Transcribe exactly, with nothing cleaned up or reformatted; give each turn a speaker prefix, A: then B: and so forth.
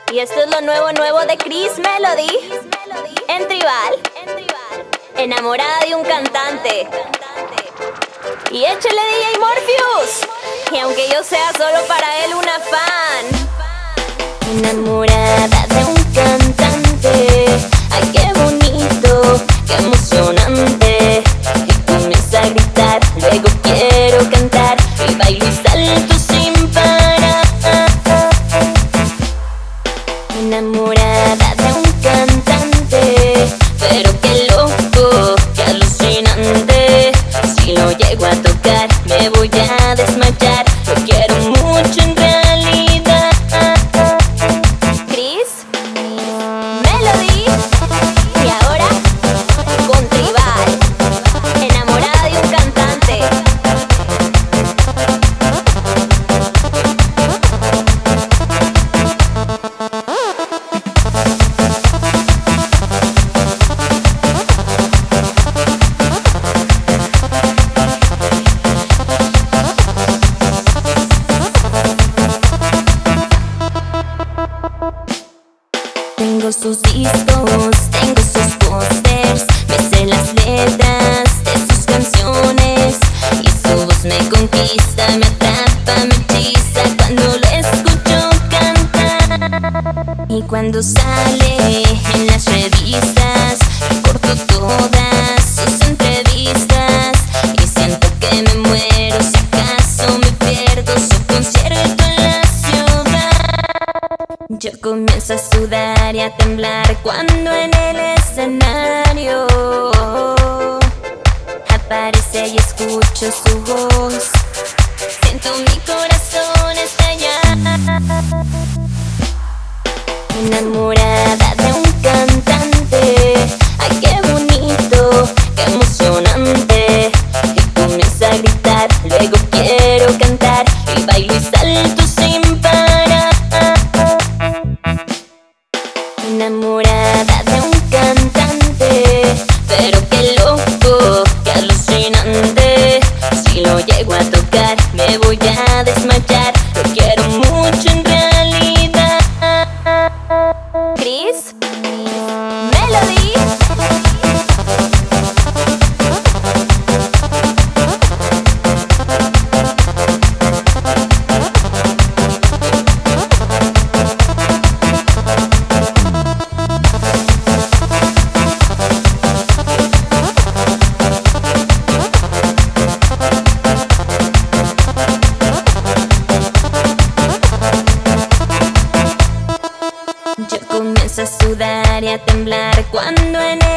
A: Y esto es lo nuevo, nuevo de Chris Melody en Tribal, enamorada de un cantante. Y échale D J Morpheus. Y aunque yo sea solo para él una fan, enamorada de un cantante. Ay, qué bonito, qué emocionante. Y comienza a gritar, luego quiero cantar. Y bailo y salto sin parar. Enamorada de un cantante, pero qué loco, qué alucinante. Si lo llego a tocar me voy a desmayar. Lo quiero mucho en realidad. Chris Melody. Y ahora con Tribal, enamorada de un cantante. Tengo sus discos, tengo sus pósters, me sé las letras de sus canciones. Y su voz me conquista, me atrapa, me hechiza cuando lo escucho cantar. Y cuando sale en las revistas, corto todas sus entrevistas. Y siento que me muero si acaso me pierdo su concierto en la ciudad. Yo comienzo a sudar y a temblar cuando en el escenario aparece y escucho su voz. Siento mi corazón estallar. Enamorada de un cantante. Ay, qué bonito, qué emocionante. Y comienza a gritar, luego quiero cantar. Y bailo y salto sin parar. Enamorada de un cantante, pero qué loco, qué alucinante. Si lo llego a tocar me voy a desmayar. Lo quiero mucho en realidad. Chris Melody. Yo comienzo a sudar y a temblar cuando en el